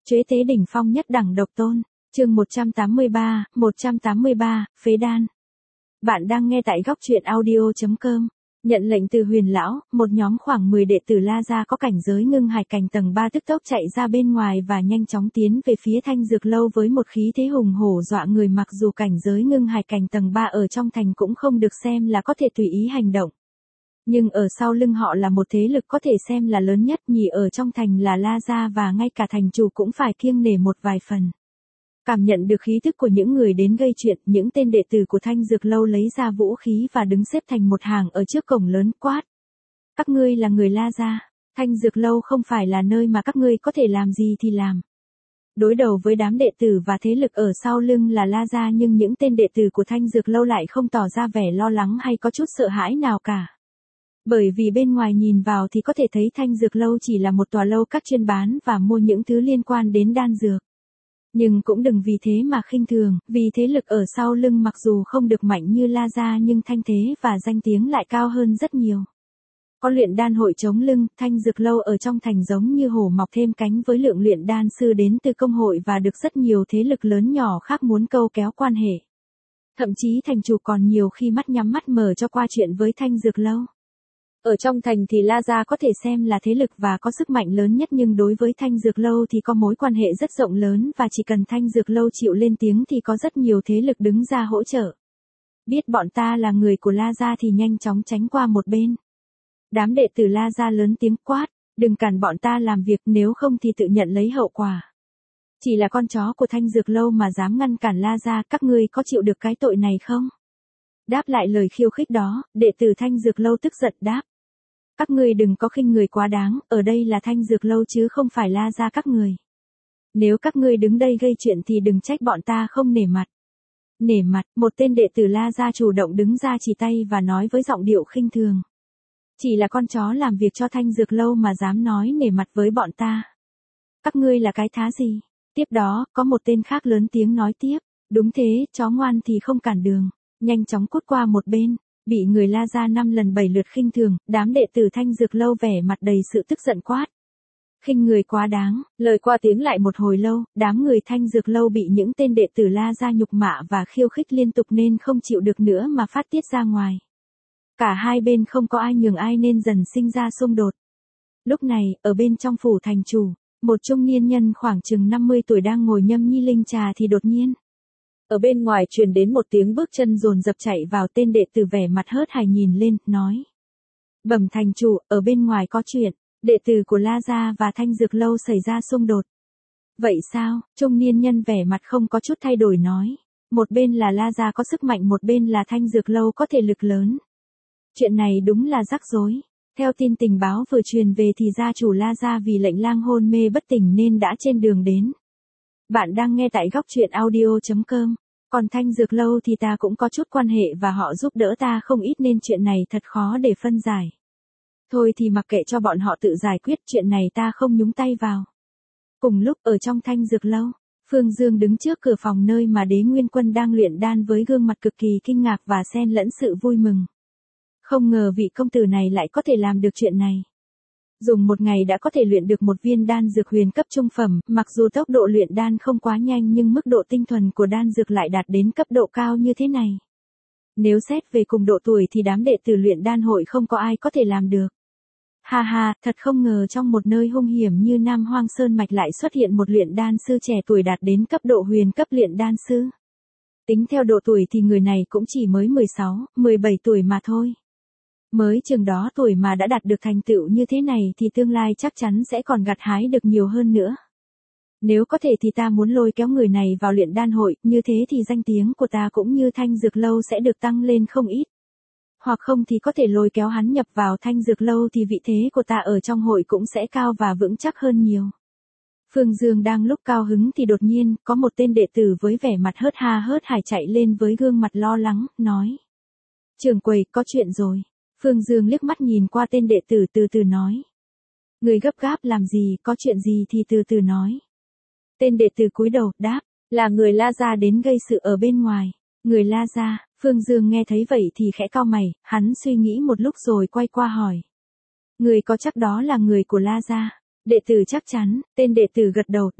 Chế tế đỉnh phong nhất đẳng độc tôn. Chương 183, Phế đan. Bạn đang nghe tại góc truyện audio.com. Nhận lệnh từ Huyền lão, một nhóm khoảng 10 đệ tử La Gia có cảnh giới ngưng hải cảnh tầng 3 tức tốc chạy ra bên ngoài và nhanh chóng tiến về phía Thanh Dược lâu với một khí thế hùng hổ dọa người, mặc dù cảnh giới ngưng hải cảnh tầng 3 ở trong thành cũng không được xem là có thể tùy ý hành động. Nhưng ở sau lưng họ là một thế lực có thể xem là lớn nhất nhì ở trong thành là La Gia, và ngay cả thành chủ cũng phải kiêng nể một vài phần. Cảm nhận được khí thức của những người đến gây chuyện, những tên đệ tử của Thanh Dược lâu lấy ra vũ khí và đứng xếp thành một hàng ở trước cổng lớn, quát: các ngươi là người La Gia, Thanh Dược lâu không phải là nơi mà các ngươi có thể làm gì thì làm. Đối đầu với đám đệ tử và thế lực ở sau lưng là La Gia, nhưng những tên đệ tử của Thanh Dược lâu lại không tỏ ra vẻ lo lắng hay có chút sợ hãi nào cả. Bởi vì bên ngoài nhìn vào thì có thể thấy Thanh Dược lâu chỉ là một tòa lâu các chuyên bán và mua những thứ liên quan đến đan dược. Nhưng cũng đừng vì thế mà khinh thường, vì thế lực ở sau lưng mặc dù không được mạnh như La Gia nhưng thanh thế và danh tiếng lại cao hơn rất nhiều. Có luyện đan hội chống lưng, Thanh Dược lâu ở trong thành giống như hổ mọc thêm cánh với lượng luyện đan sư đến từ công hội và được rất nhiều thế lực lớn nhỏ khác muốn câu kéo quan hệ. Thậm chí thành chủ còn nhiều khi mắt nhắm mắt mở cho qua chuyện với Thanh Dược lâu. Ở trong thành thì La Gia có thể xem là thế lực và có sức mạnh lớn nhất, nhưng đối với Thanh Dược lâu thì có mối quan hệ rất rộng lớn, và chỉ cần Thanh Dược lâu chịu lên tiếng thì có rất nhiều thế lực đứng ra hỗ trợ. Biết bọn ta là người của La Gia thì nhanh chóng tránh qua một bên. Đám đệ tử La Gia lớn tiếng quát: đừng cản bọn ta làm việc, nếu không thì tự nhận lấy hậu quả. Chỉ là con chó của Thanh Dược lâu mà dám ngăn cản La Gia, các ngươi có chịu được cái tội này không? Đáp lại lời khiêu khích đó, đệ tử Thanh Dược lâu tức giận đáp: các ngươi đừng có khinh người quá đáng, ở đây là Thanh Dược lâu chứ không phải La Gia các người. Nếu các ngươi đứng đây gây chuyện thì đừng trách bọn ta không nể mặt. Nể mặt, một tên đệ tử La Gia chủ động đứng ra chỉ tay và nói với giọng điệu khinh thường. Chỉ là con chó làm việc cho Thanh Dược lâu mà dám nói nể mặt với bọn ta. Các ngươi là cái thá gì? Tiếp đó, có một tên khác lớn tiếng nói tiếp: đúng thế, chó ngoan thì không cản đường. Nhanh chóng cút qua một bên. Bị người La Gia 5 lần 7 lượt khinh thường, đám đệ tử Thanh Dược lâu vẻ mặt đầy sự tức giận quát: khinh người quá đáng. Lời qua tiếng lại một hồi lâu, đám người Thanh Dược lâu bị những tên đệ tử La Gia nhục mạ và khiêu khích liên tục nên không chịu được nữa mà phát tiết ra ngoài. Cả hai bên không có ai nhường ai nên dần sinh ra xung đột. Lúc này, ở bên trong phủ thành chủ, một trung niên nhân khoảng chừng 50 tuổi đang ngồi nhâm nhi linh trà thì đột nhiên ở bên ngoài truyền đến một tiếng bước chân dồn dập chạy vào. Tên đệ tử vẻ mặt hớt hải nhìn lên, nói: bẩm thành chủ, ở bên ngoài có chuyện, đệ tử của La Gia và Thanh Dược lâu xảy ra xung đột. Vậy sao? Trung niên nhân vẻ mặt không có chút thay đổi nói: một bên là La Gia có sức mạnh, một bên là Thanh Dược lâu có thể lực lớn. Chuyện này đúng là rắc rối. Theo tin tình báo vừa truyền về thì gia chủ La Gia vì lệnh lang hôn mê bất tỉnh nên đã trên đường đến. Bạn đang nghe tại góc truyện audio.com. Còn Thanh Dược lâu thì ta cũng có chút quan hệ và họ giúp đỡ ta không ít nên chuyện này thật khó để phân giải. Thôi thì mặc kệ cho bọn họ tự giải quyết, chuyện này ta không nhúng tay vào. Cùng lúc ở trong Thanh Dược lâu, Phương Dương đứng trước cửa phòng nơi mà Đế Nguyên Quân đang luyện đan với gương mặt cực kỳ kinh ngạc và xen lẫn sự vui mừng. Không ngờ vị công tử này lại có thể làm được chuyện này. Dùng một ngày đã có thể luyện được một viên đan dược huyền cấp trung phẩm, mặc dù tốc độ luyện đan không quá nhanh nhưng mức độ tinh thuần của đan dược lại đạt đến cấp độ cao như thế này. Nếu xét về cùng độ tuổi thì đám đệ tử luyện đan hội không có ai có thể làm được. Ha ha, thật không ngờ trong một nơi hung hiểm như Nam Hoang Sơn Mạch lại xuất hiện một luyện đan sư trẻ tuổi đạt đến cấp độ huyền cấp luyện đan sư. Tính theo độ tuổi thì người này cũng chỉ mới 16, 17 tuổi mà thôi. Mới chừng đó tuổi mà đã đạt được thành tựu như thế này thì tương lai chắc chắn sẽ còn gặt hái được nhiều hơn nữa. Nếu có thể thì ta muốn lôi kéo người này vào luyện đan hội, như thế thì danh tiếng của ta cũng như Thanh Dược lâu sẽ được tăng lên không ít. Hoặc không thì có thể lôi kéo hắn nhập vào Thanh Dược lâu thì vị thế của ta ở trong hội cũng sẽ cao và vững chắc hơn nhiều. Phương Dương đang lúc cao hứng thì đột nhiên có một tên đệ tử với vẻ mặt hớt ha hớt hải chạy lên với gương mặt lo lắng, nói: trưởng quầy, có chuyện rồi. Phương Dương liếc mắt nhìn qua tên đệ tử từ từ nói: người gấp gáp làm gì, có chuyện gì thì từ từ nói. Tên đệ tử cúi đầu, đáp: là người La Gia đến gây sự ở bên ngoài. Người La Gia? Phương Dương nghe thấy vậy thì khẽ cau mày, hắn suy nghĩ một lúc rồi quay qua hỏi: người có chắc đó là người của La Gia? Đệ tử chắc chắn, tên đệ tử gật đầu, đáp: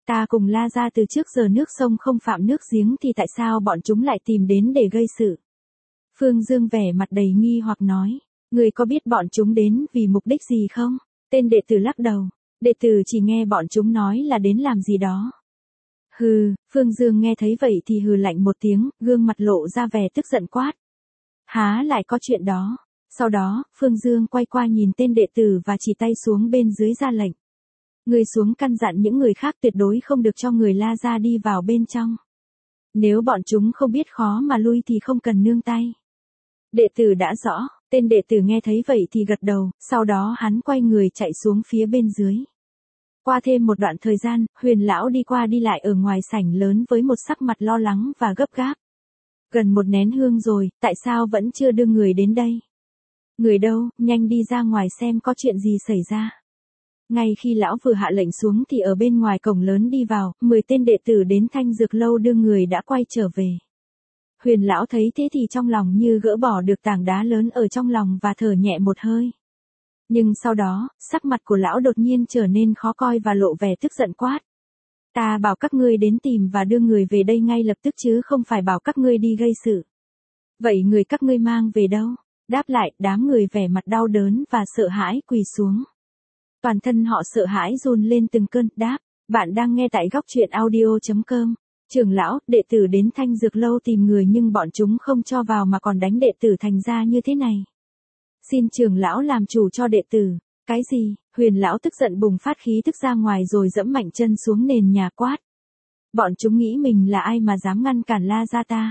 Ta cùng La Gia từ trước giờ nước sông không phạm nước giếng thì tại sao bọn chúng lại tìm đến để gây sự? Phương Dương vẻ mặt đầy nghi hoặc nói, người có biết bọn chúng đến vì mục đích gì không? Tên đệ tử lắc đầu, đệ tử chỉ nghe bọn chúng nói là đến làm gì đó. Hừ, Phương Dương nghe thấy vậy thì hừ lạnh một tiếng, gương mặt lộ ra vẻ tức giận quát. Há lại có chuyện đó. Sau đó, Phương Dương quay qua nhìn tên đệ tử và chỉ tay xuống bên dưới ra lệnh. Người xuống căn dặn những người khác tuyệt đối không được cho người La Gia đi vào bên trong. Nếu bọn chúng không biết khó mà lui thì không cần nương tay. Đệ tử đã rõ, tên đệ tử nghe thấy vậy thì gật đầu, sau đó hắn quay người chạy xuống phía bên dưới. Qua thêm một đoạn thời gian, Huyền lão đi qua đi lại ở ngoài sảnh lớn với một sắc mặt lo lắng và gấp gáp. Gần một nén hương rồi, tại sao vẫn chưa đưa người đến đây? Người đâu, nhanh đi ra ngoài xem có chuyện gì xảy ra. Ngay khi lão vừa hạ lệnh xuống thì ở bên ngoài cổng lớn đi vào, 10 tên đệ tử đến Thanh Dược Lâu đưa người đã quay trở về. Huyền lão thấy thế thì trong lòng như gỡ bỏ được tảng đá lớn ở trong lòng và thở nhẹ một hơi. Nhưng sau đó, sắc mặt của lão đột nhiên trở nên khó coi và lộ vẻ tức giận quát. Ta bảo các ngươi đến tìm và đưa người về đây ngay lập tức chứ không phải bảo các ngươi đi gây sự. Vậy người các ngươi mang về đâu? Đáp lại, đám người vẻ mặt đau đớn và sợ hãi quỳ xuống. Toàn thân họ sợ hãi run lên từng cơn, đáp, bạn đang nghe tại góc truyện audio.com. Trưởng lão, đệ tử đến Thanh Dược Lâu tìm người nhưng bọn chúng không cho vào mà còn đánh đệ tử thành ra như thế này. Xin trưởng lão làm chủ cho đệ tử. Cái gì? Huyền lão tức giận bùng phát khí tức ra ngoài rồi dẫm mạnh chân xuống nền nhà quát. Bọn chúng nghĩ mình là ai mà dám ngăn cản La Gia ta?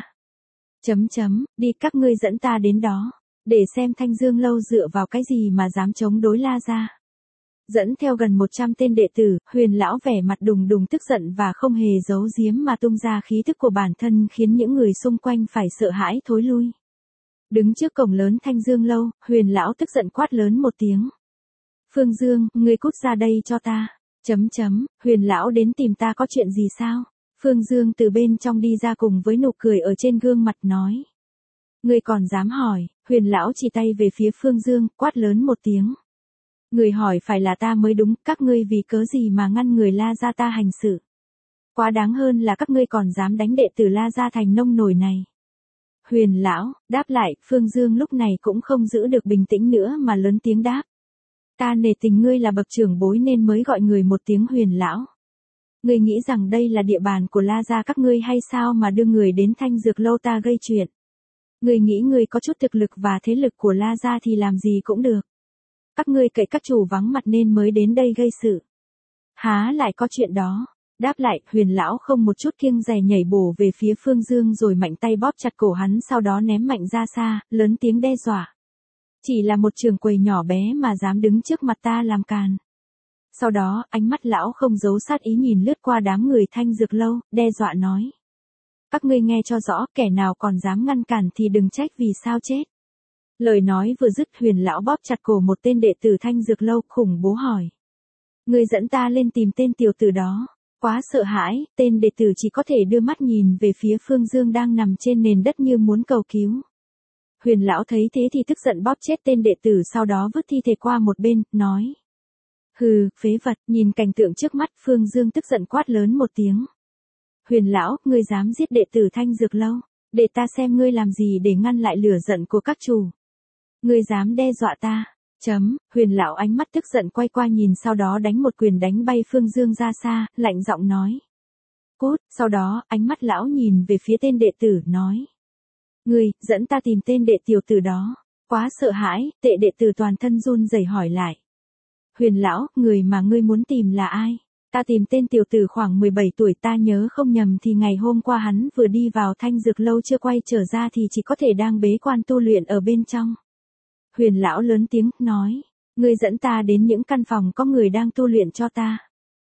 Đi các ngươi dẫn ta đến đó, để xem Thanh Dương Lâu dựa vào cái gì mà dám chống đối La Gia. Dẫn theo gần 100 tên đệ tử, Huyền lão vẻ mặt đùng đùng tức giận và không hề giấu giếm mà tung ra khí tức của bản thân khiến những người xung quanh phải sợ hãi thối lui. Đứng trước cổng lớn Thanh Dương Lâu, Huyền lão tức giận quát lớn một tiếng. Phương Dương, ngươi cút ra đây cho ta. Huyền lão đến tìm ta có chuyện gì sao? Phương Dương từ bên trong đi ra cùng với nụ cười ở trên gương mặt nói. Ngươi còn dám hỏi? Huyền lão chỉ tay về phía Phương Dương, quát lớn một tiếng. Người hỏi phải là ta mới đúng, các ngươi vì cớ gì mà ngăn người La Gia ta hành sự? Quá đáng hơn là các ngươi còn dám đánh đệ tử La Gia thành nông nổi này. Huyền lão, đáp lại, Phương Dương lúc này cũng không giữ được bình tĩnh nữa mà lớn tiếng đáp. Ta nể tình ngươi là bậc trưởng bối nên mới gọi người một tiếng Huyền lão. Ngươi nghĩ rằng đây là địa bàn của La Gia các ngươi hay sao mà đưa người đến Thanh Dược Lâu ta gây chuyện? Ngươi nghĩ ngươi có chút thực lực và thế lực của La Gia thì làm gì cũng được. Các ngươi cậy các chủ vắng mặt nên mới đến đây gây sự. Há lại có chuyện đó. Đáp lại, Huyền lão không một chút kiêng dè nhảy bổ về phía Phương Dương rồi mạnh tay bóp chặt cổ hắn sau đó ném mạnh ra xa, lớn tiếng đe dọa. Chỉ là một trường quầy nhỏ bé mà dám đứng trước mặt ta làm càn. Sau đó, ánh mắt lão không giấu sát ý nhìn lướt qua đám người Thanh Dược Lâu, đe dọa nói. Các ngươi nghe cho rõ, kẻ nào còn dám ngăn cản thì đừng trách vì sao chết. Lời nói vừa dứt, Huyền lão bóp chặt cổ một tên đệ tử Thanh Dược Lâu, khủng bố hỏi. Ngươi dẫn ta lên tìm tên tiểu tử đó. Quá sợ hãi, tên đệ tử chỉ có thể đưa mắt nhìn về phía Phương Dương đang nằm trên nền đất như muốn cầu cứu. Huyền lão thấy thế thì tức giận bóp chết tên đệ tử sau đó vứt thi thể qua một bên, nói. Hừ, phế vật, nhìn cảnh tượng trước mắt, Phương Dương tức giận quát lớn một tiếng. Huyền lão, ngươi dám giết đệ tử Thanh Dược Lâu, để ta xem ngươi làm gì để ngăn lại lửa giận của các chủ. Ngươi dám đe dọa ta. Huyền lão ánh mắt tức giận quay qua nhìn sau đó đánh một quyền đánh bay Phương Dương ra xa, lạnh giọng nói. Cút, sau đó, ánh mắt lão nhìn về phía tên đệ tử, nói. Ngươi, dẫn ta tìm tên đệ tiểu tử đó. Quá sợ hãi, đệ tử toàn thân run rẩy hỏi lại. Huyền lão, người mà ngươi muốn tìm là ai? Ta tìm tên tiểu tử khoảng 17 tuổi, ta nhớ không nhầm thì ngày hôm qua hắn vừa đi vào Thanh Dược Lâu chưa quay trở ra thì chỉ có thể đang bế quan tu luyện ở bên trong. Huyền lão lớn tiếng, nói. Ngươi dẫn ta đến những căn phòng có người đang tu luyện cho ta.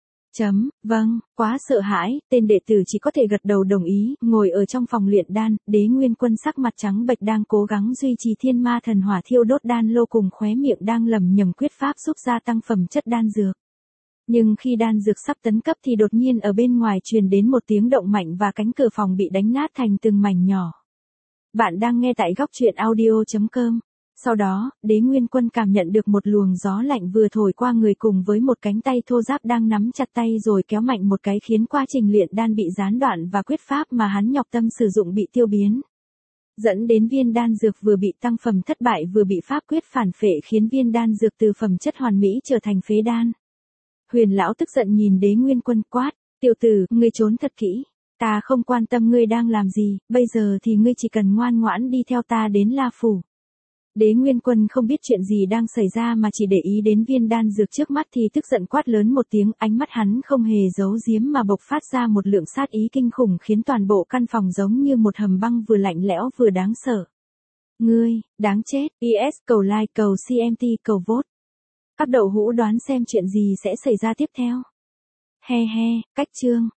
Vâng, quá sợ hãi, tên đệ tử chỉ có thể gật đầu đồng ý, ngồi ở trong phòng luyện đan, Đế Nguyên Quân sắc mặt trắng bệch đang cố gắng duy trì thiên ma thần hỏa thiêu đốt đan lô cùng khóe miệng đang lẩm nhẩm quyết pháp giúp gia tăng phẩm chất đan dược. Nhưng khi đan dược sắp tấn cấp thì đột nhiên ở bên ngoài truyền đến một tiếng động mạnh và cánh cửa phòng bị đánh nát thành từng mảnh nhỏ. Bạn đang nghe tại góc truyện audio.com. Sau đó, Đế Nguyên Quân cảm nhận được một luồng gió lạnh vừa thổi qua người cùng với một cánh tay thô ráp đang nắm chặt tay rồi kéo mạnh một cái khiến quá trình luyện đan bị gián đoạn và quyết pháp mà hắn nhọc tâm sử dụng bị tiêu biến. Dẫn đến viên đan dược vừa bị tăng phẩm thất bại vừa bị pháp quyết phản phệ khiến viên đan dược từ phẩm chất hoàn mỹ trở thành phế đan. Huyền lão tức giận nhìn Đế Nguyên Quân quát, tiểu tử, ngươi trốn thật kỹ. Ta không quan tâm ngươi đang làm gì, bây giờ thì ngươi chỉ cần ngoan ngoãn đi theo ta đến La Phủ. Đế Nguyên Quân không biết chuyện gì đang xảy ra mà chỉ để ý đến viên đan dược trước mắt thì tức giận quát lớn một tiếng, ánh mắt hắn không hề giấu giếm mà bộc phát ra một lượng sát ý kinh khủng khiến toàn bộ căn phòng giống như một hầm băng vừa lạnh lẽo vừa đáng sợ. Ngươi, đáng chết, PS cầu like cầu CMT cầu vote. Các đậu hũ đoán xem chuyện gì sẽ xảy ra tiếp theo. He he, cách chương.